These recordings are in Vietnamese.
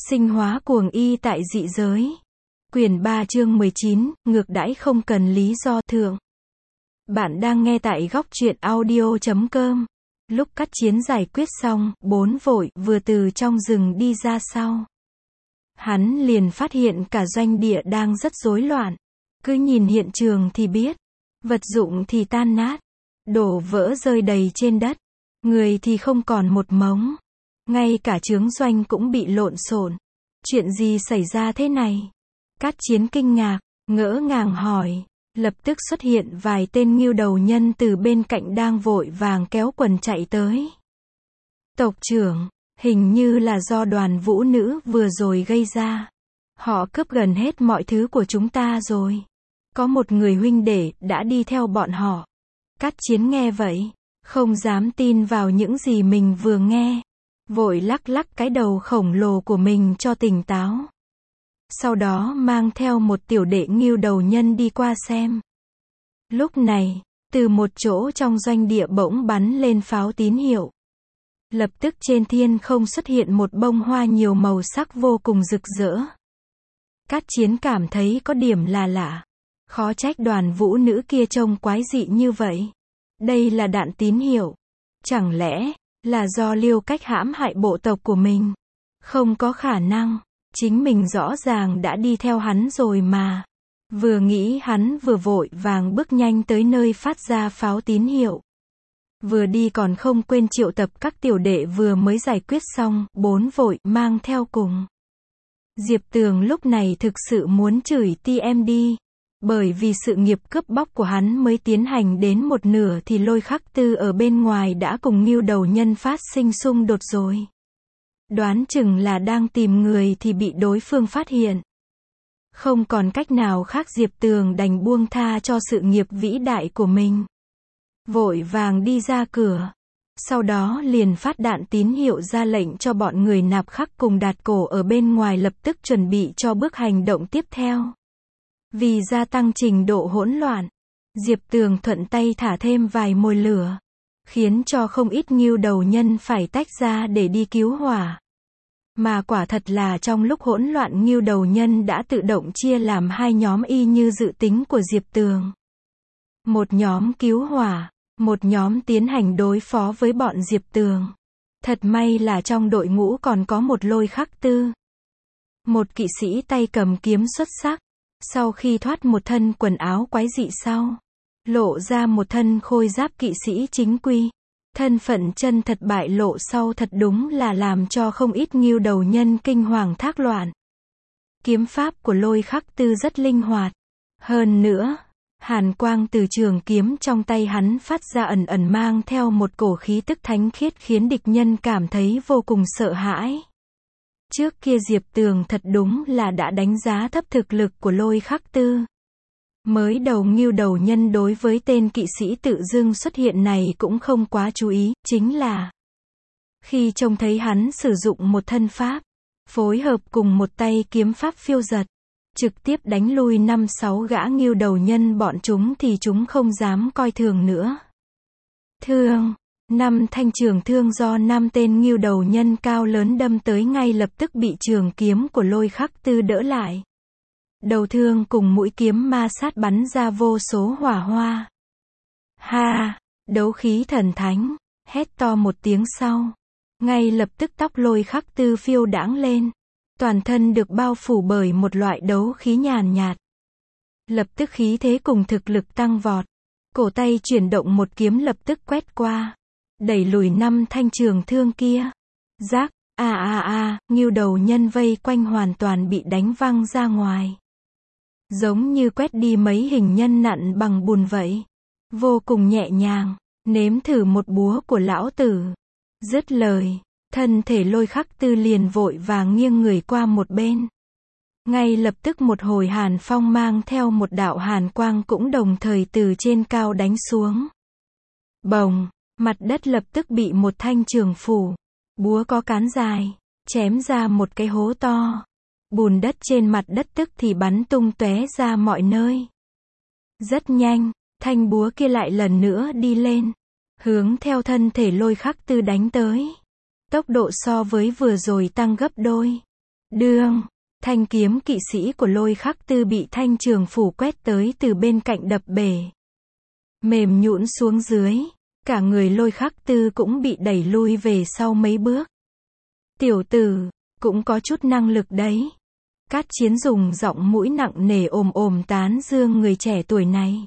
Sinh hóa cuồng y tại dị giới. Quyển 3 chương 19, ngược đãi không cần lý do thượng. Bạn đang nghe tại góc truyện audio.com. Lúc cắt chiến giải quyết xong, bốn vội vừa từ trong rừng đi ra sau. Hắn liền phát hiện cả doanh địa đang rất rối loạn. Cứ nhìn hiện trường thì biết. Vật dụng thì tan nát. Đổ vỡ rơi đầy trên đất. Người thì không còn một mống. Ngay cả chướng doanh cũng bị lộn xộn. Chuyện gì xảy ra thế này? Cát chiến kinh ngạc, ngỡ ngàng hỏi. Lập tức xuất hiện vài tên ngưu đầu nhân từ bên cạnh đang vội vàng kéo quần chạy tới. Tộc trưởng, hình như là do đoàn vũ nữ vừa rồi gây ra. Họ cướp gần hết mọi thứ của chúng ta rồi. Có một người huynh đệ đã đi theo bọn họ. Cát chiến nghe vậy, không dám tin vào những gì mình vừa nghe. Vội lắc lắc cái đầu khổng lồ của mình cho tỉnh táo. Sau đó mang theo một tiểu đệ ngưu đầu nhân đi qua xem. Lúc này, từ một chỗ trong doanh địa bỗng bắn lên pháo tín hiệu. Lập tức trên thiên không xuất hiện một bông hoa nhiều màu sắc vô cùng rực rỡ. Cát chiến cảm thấy có điểm là lạ. Khó trách đoàn vũ nữ kia trông quái dị như vậy. Đây là đạn tín hiệu. Chẳng lẽ là do Liêu Cách hãm hại bộ tộc của mình? Không có khả năng. Chính mình rõ ràng đã đi theo hắn rồi mà. Vừa nghĩ hắn vừa vội vàng bước nhanh tới nơi phát ra pháo tín hiệu. Vừa đi còn không quên triệu tập các tiểu đệ vừa mới giải quyết xong, bốn vội mang theo cùng. Diệp Tường lúc này thực sự muốn chửi TMD. Bởi vì sự nghiệp cướp bóc của hắn mới tiến hành đến một nửa thì Lôi Khắc Tư ở bên ngoài đã cùng ngưu đầu nhân phát sinh xung đột rồi. Đoán chừng là đang tìm người thì bị đối phương phát hiện. Không còn cách nào khác, Diệp Tường đành buông tha cho sự nghiệp vĩ đại của mình. Vội vàng đi ra cửa. Sau đó liền phát đạn tín hiệu ra lệnh cho bọn người Nạp Khắc cùng Đạt Cổ ở bên ngoài lập tức chuẩn bị cho bước hành động tiếp theo. Vì gia tăng trình độ hỗn loạn, Diệp Tường thuận tay thả thêm vài mồi lửa, khiến cho không ít ngưu đầu nhân phải tách ra để đi cứu hỏa. Mà quả thật là trong lúc hỗn loạn ngưu đầu nhân đã tự động chia làm hai nhóm y như dự tính của Diệp Tường. Một nhóm cứu hỏa, một nhóm tiến hành đối phó với bọn Diệp Tường. Thật may là trong đội ngũ còn có một Lôi Khắc Tư. Một kỵ sĩ tay cầm kiếm xuất sắc. Sau khi thoát một thân quần áo quái dị sau, lộ ra một thân khôi giáp kỵ sĩ chính quy. Thân phận chân thật bại lộ sau thật đúng là làm cho không ít ngưu đầu nhân kinh hoàng thác loạn. Kiếm pháp của Lôi Khắc Tư rất linh hoạt. Hơn nữa, hàn quang từ trường kiếm trong tay hắn phát ra ẩn ẩn mang theo một cổ khí tức thánh khiết khiến địch nhân cảm thấy vô cùng sợ hãi. Trước kia Diệp Tường thật đúng là đã đánh giá thấp thực lực của Lôi Khắc Tư. Mới đầu ngưu đầu nhân đối với tên kỵ sĩ tự dưng xuất hiện này cũng không quá chú ý, chính là khi trông thấy hắn sử dụng một thân pháp, phối hợp cùng một tay kiếm pháp phiêu giật, trực tiếp đánh lui 5-6 gã ngưu đầu nhân bọn chúng thì chúng không dám coi thường nữa. Thương 5 thanh trường thương do 5 tên ngưu đầu nhân cao lớn đâm tới ngay lập tức bị trường kiếm của Lôi Khắc Tư đỡ lại. Đầu thương cùng mũi kiếm ma sát bắn ra vô số hỏa hoa. Ha! Đấu khí thần thánh! Hét to một tiếng sau. Ngay lập tức tóc Lôi Khắc Tư phiêu đãng lên. Toàn thân được bao phủ bởi một loại đấu khí nhàn nhạt. Lập tức khí thế cùng thực lực tăng vọt. Cổ tay chuyển động một kiếm lập tức quét qua. Đẩy lùi 5 thanh trường thương kia. Rác! Ngưu đầu nhân vây quanh hoàn toàn bị đánh văng ra ngoài. Giống như quét đi mấy hình nhân nặn bằng bùn vậy. Vô cùng nhẹ nhàng. Nếm thử một búa của lão tử. Dứt lời, thân thể Lôi Khắc Tư liền vội vàng nghiêng người qua một bên. Ngay lập tức một hồi hàn phong mang theo một đạo hàn quang cũng đồng thời từ trên cao đánh xuống. Bồng, mặt đất lập tức bị một thanh trường phủ, búa có cán dài, chém ra một cái hố to. Bùn đất trên mặt đất tức thì bắn tung tóe ra mọi nơi. Rất nhanh, thanh búa kia lại lần nữa đi lên, hướng theo thân thể Lôi Khắc Tư đánh tới. Tốc độ so với vừa rồi tăng gấp đôi. Đương, thanh kiếm kỵ sĩ của Lôi Khắc Tư bị thanh trường phủ quét tới từ bên cạnh đập bể. Mềm nhũn xuống dưới, cả người Lôi Khắc Tư cũng bị đẩy lui về sau mấy bước. Tiểu tử, cũng có chút năng lực đấy. Cát Chiến dùng giọng mũi nặng nề ồm tán dương người trẻ tuổi này.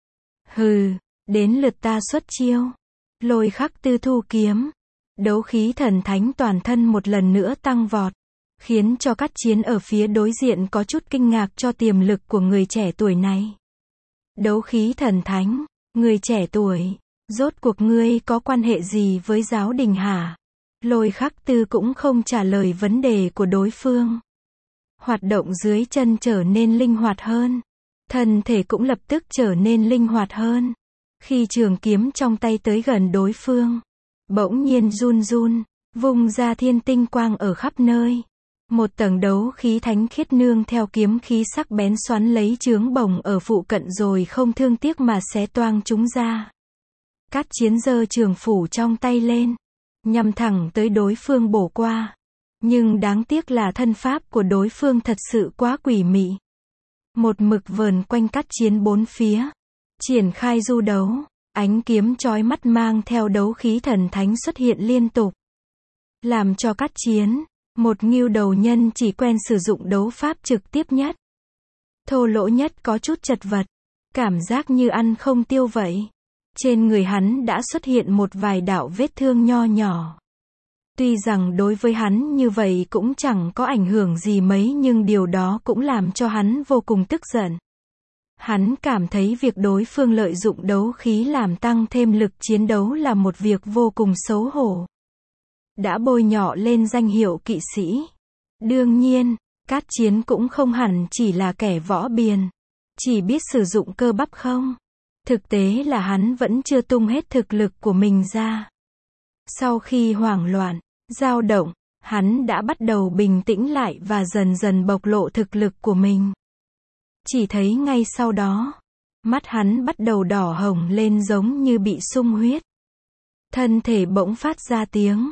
Hừ, đến lượt ta xuất chiêu. Lôi Khắc Tư thu kiếm. Đấu khí thần thánh toàn thân một lần nữa tăng vọt, khiến cho Cát Chiến ở phía đối diện có chút kinh ngạc cho tiềm lực của người trẻ tuổi này. Đấu khí thần thánh, người trẻ tuổi, rốt cuộc ngươi có quan hệ gì với giáo đình hả? Lôi Khắc Tư cũng không trả lời vấn đề của đối phương. Hoạt động dưới chân trở nên linh hoạt hơn. Thân thể cũng lập tức trở nên linh hoạt hơn. Khi trường kiếm trong tay tới gần đối phương, bỗng nhiên run run, vung ra thiên tinh quang ở khắp nơi. Một tầng đấu khí thánh khiết nương theo kiếm khí sắc bén xoắn lấy chướng bồng ở phụ cận rồi không thương tiếc mà xé toang chúng ra. Cát Chiến giơ trường phủ trong tay lên, nhằm thẳng tới đối phương bổ qua. Nhưng đáng tiếc là thân pháp của đối phương thật sự quá quỷ mị. Một mực vờn quanh Cát Chiến bốn phía, triển khai du đấu, ánh kiếm chói mắt mang theo đấu khí thần thánh xuất hiện liên tục. Làm cho Cát Chiến, một ngưu đầu nhân chỉ quen sử dụng đấu pháp trực tiếp nhất, thô lỗ nhất có chút chật vật, cảm giác như ăn không tiêu vậy. Trên người hắn đã xuất hiện một vài đạo vết thương nho nhỏ. Tuy rằng đối với hắn như vậy cũng chẳng có ảnh hưởng gì mấy nhưng điều đó cũng làm cho hắn vô cùng tức giận. Hắn cảm thấy việc đối phương lợi dụng đấu khí làm tăng thêm lực chiến đấu là một việc vô cùng xấu hổ. Đã bôi nhọ lên danh hiệu kỵ sĩ. Đương nhiên, Cát Chiến cũng không hẳn chỉ là kẻ võ biền, chỉ biết sử dụng cơ bắp không. Thực tế là hắn vẫn chưa tung hết thực lực của mình ra. Sau khi hoảng loạn, dao động, hắn đã bắt đầu bình tĩnh lại và dần dần bộc lộ thực lực của mình. Chỉ thấy ngay sau đó, mắt hắn bắt đầu đỏ hồng lên giống như bị sung huyết. Thân thể bỗng phát ra tiếng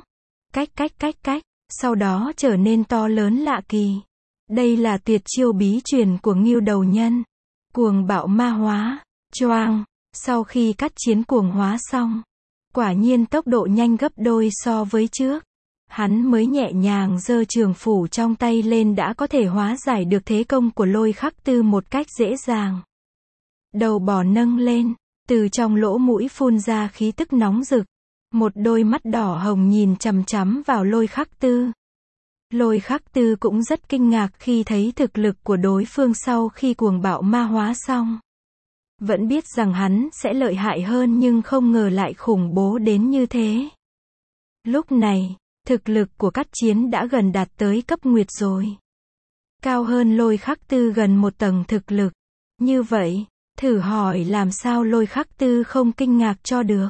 cách, sau đó trở nên to lớn lạ kỳ. Đây là tuyệt chiêu bí truyền của ngưu đầu nhân. Cuồng bạo ma hóa, choang. Sau khi Cát Chiến cuồng hóa xong, quả nhiên tốc độ nhanh gấp đôi so với trước. Hắn mới nhẹ nhàng giơ trường phủ trong tay lên đã có thể hóa giải được thế công của Lôi Khắc Tư một cách dễ dàng. Đầu bò nâng lên, từ trong lỗ mũi phun ra khí tức nóng rực. Một đôi mắt đỏ hồng nhìn chằm chằm vào Lôi Khắc Tư. Lôi Khắc Tư cũng rất kinh ngạc khi thấy thực lực của đối phương sau khi cuồng bạo ma hóa xong. Vẫn biết rằng hắn sẽ lợi hại hơn nhưng không ngờ lại khủng bố đến như thế. Lúc này, thực lực của Cát Chiến đã gần đạt tới cấp nguyệt rồi. Cao hơn Lôi Khắc Tư gần một tầng thực lực. Như vậy, thử hỏi làm sao Lôi Khắc Tư không kinh ngạc cho được.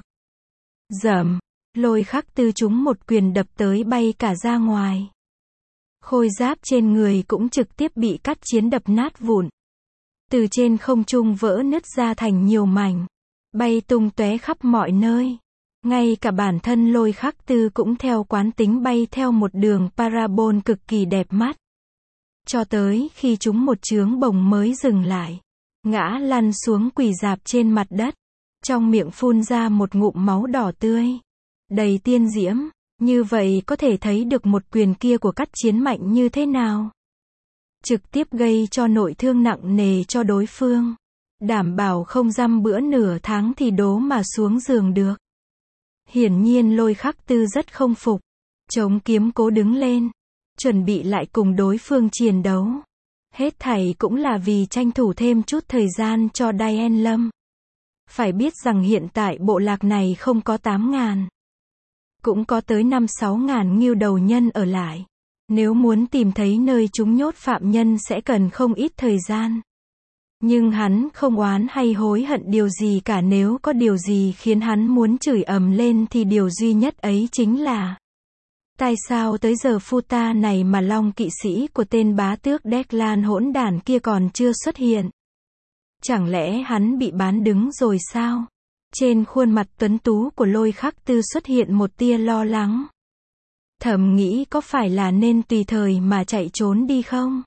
Dầm, Lôi Khắc Tư trúng một quyền đập tới bay cả ra ngoài. Khôi giáp trên người cũng trực tiếp bị Cát Chiến đập nát vụn. Từ trên không trung vỡ nứt ra thành nhiều mảnh, bay tung tóe khắp mọi nơi. Ngay cả bản thân Lôi Khắc Tư cũng theo quán tính bay theo một đường parabol cực kỳ đẹp mắt. Cho tới khi chúng một chướng bồng mới dừng lại. Ngã lăn xuống quỳ rạp trên mặt đất. Trong miệng phun ra một ngụm máu đỏ tươi. Đầy tiên diễm. Như vậy có thể thấy được một quyền kia của Cát Chiến mạnh như thế nào. Trực tiếp gây cho nội thương nặng nề cho đối phương. Đảm bảo không dăm bữa nửa tháng thì đố mà xuống giường được. Hiển nhiên Lôi Khắc Tư rất không phục. Chống kiếm cố đứng lên. Chuẩn bị lại cùng đối phương chiến đấu. Hết thảy cũng là vì tranh thủ thêm chút thời gian cho Diane Lâm. Phải biết rằng hiện tại bộ lạc này không có 8.000. Cũng có tới 5-6.000 ngưu đầu nhân ở lại. Nếu muốn tìm thấy nơi chúng nhốt phạm nhân sẽ cần không ít thời gian. Nhưng hắn không oán hay hối hận điều gì cả, nếu có điều gì khiến hắn muốn chửi ầm lên thì điều duy nhất ấy chính là tại sao tới giờ phu ta này mà long kỵ sĩ của tên bá tước Declan hỗn đản kia còn chưa xuất hiện. Chẳng lẽ hắn bị bán đứng rồi sao? Trên khuôn mặt tuấn tú của Lôi Khắc Tư xuất hiện một tia lo lắng. Thầm nghĩ có phải là nên tùy thời mà chạy trốn đi không?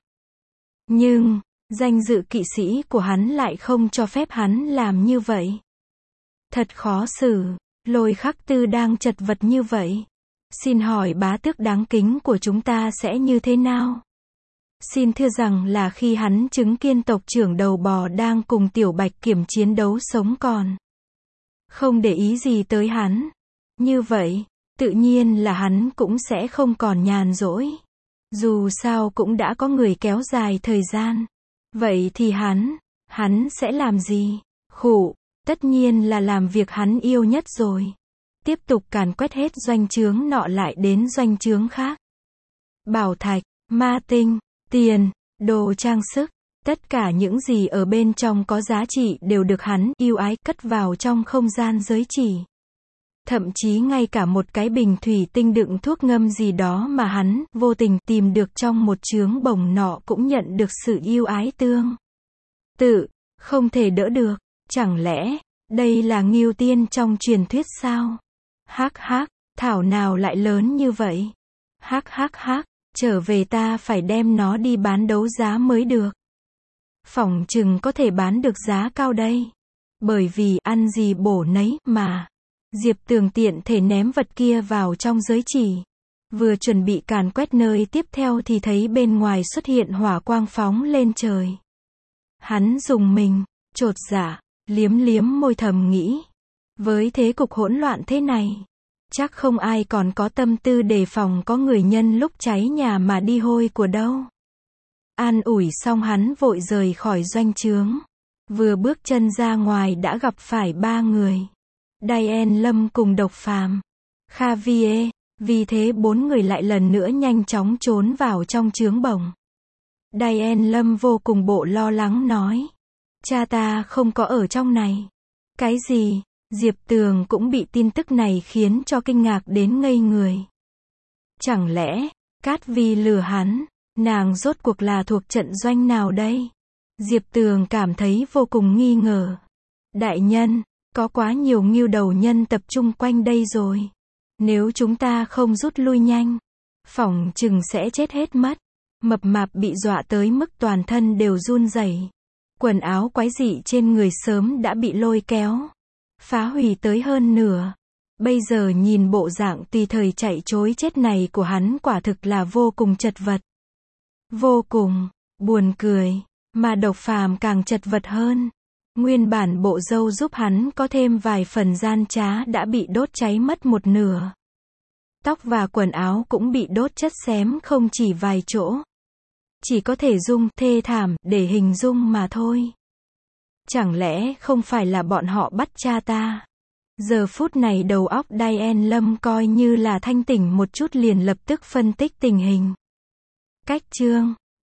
Nhưng, danh dự kỵ sĩ của hắn lại không cho phép hắn làm như vậy. Thật khó xử, Lôi Khắc Tư đang chật vật như vậy. Xin hỏi bá tước đáng kính của chúng ta sẽ như thế nào? Xin thưa rằng là khi hắn chứng kiến tộc trưởng đầu bò đang cùng Tiểu Bạch Kiểm chiến đấu sống còn. Không để ý gì tới hắn. Như vậy, tự nhiên là hắn cũng sẽ không còn nhàn rỗi. Dù sao cũng đã có người kéo dài thời gian. Vậy thì hắn sẽ làm gì? Khụ, tất nhiên là làm việc hắn yêu nhất rồi. Tiếp tục càn quét hết doanh trướng nọ lại đến doanh trướng khác. Bảo thạch, ma tinh, tiền, đồ trang sức, tất cả những gì ở bên trong có giá trị đều được hắn yêu ái cất vào trong không gian giới chỉ. Thậm chí ngay cả một cái bình thủy tinh đựng thuốc ngâm gì đó mà hắn vô tình tìm được trong một chướng bồng nọ cũng nhận được sự yêu ái tương tự, không thể đỡ được. Chẳng lẽ, đây là Ngưu Tiên trong truyền thuyết sao? Hắc hắc, thảo nào lại lớn như vậy? Hắc hắc hắc, trở về ta phải đem nó đi bán đấu giá mới được. Phỏng chừng có thể bán được giá cao đây. Bởi vì ăn gì bổ nấy mà. Diệp Tường tiện thể ném vật kia vào trong giới chỉ. Vừa chuẩn bị càn quét nơi tiếp theo thì thấy bên ngoài xuất hiện hỏa quang phóng lên trời. Hắn dùng mình, chột dạ, liếm liếm môi thầm nghĩ. Với thế cục hỗn loạn thế này, chắc không ai còn có tâm tư đề phòng có người nhân lúc cháy nhà mà đi hôi của đâu. An ủi xong hắn vội rời khỏi doanh trướng. Vừa bước chân ra ngoài đã gặp phải ba người. Diane Lâm cùng Độc Phàm, Xavier, vì thế bốn người lại lần nữa nhanh chóng trốn vào trong trướng bồng. Diane Lâm vô cùng bộ lo lắng nói. Cha ta không có ở trong này. Cái gì? Diệp Tường cũng bị tin tức này khiến cho kinh ngạc đến ngây người. Chẳng lẽ, Cát Vi lừa hắn, nàng rốt cuộc là thuộc trận doanh nào đây? Diệp Tường cảm thấy vô cùng nghi ngờ. Đại nhân, có quá nhiều ngưu đầu nhân tập trung quanh đây rồi. Nếu chúng ta không rút lui nhanh, phỏng chừng sẽ chết hết mất. Mập mạp bị dọa tới mức toàn thân đều run rẩy. Quần áo quái dị trên người sớm đã bị lôi kéo, phá hủy tới hơn nửa. Bây giờ nhìn bộ dạng tùy thời chạy trối chết này của hắn quả thực là vô cùng chật vật. Vô cùng buồn cười, mà Độc Phàm càng chật vật hơn. Nguyên bản bộ râu giúp hắn có thêm vài phần gian trá đã bị đốt cháy mất một nửa. Tóc và quần áo cũng bị đốt chất xém không chỉ vài chỗ. Chỉ có thể dùng thê thảm để hình dung mà thôi. Chẳng lẽ không phải là bọn họ bắt cha ta? Giờ phút này đầu óc Diane Lâm coi như là thanh tỉnh một chút liền lập tức phân tích tình hình. Cách chương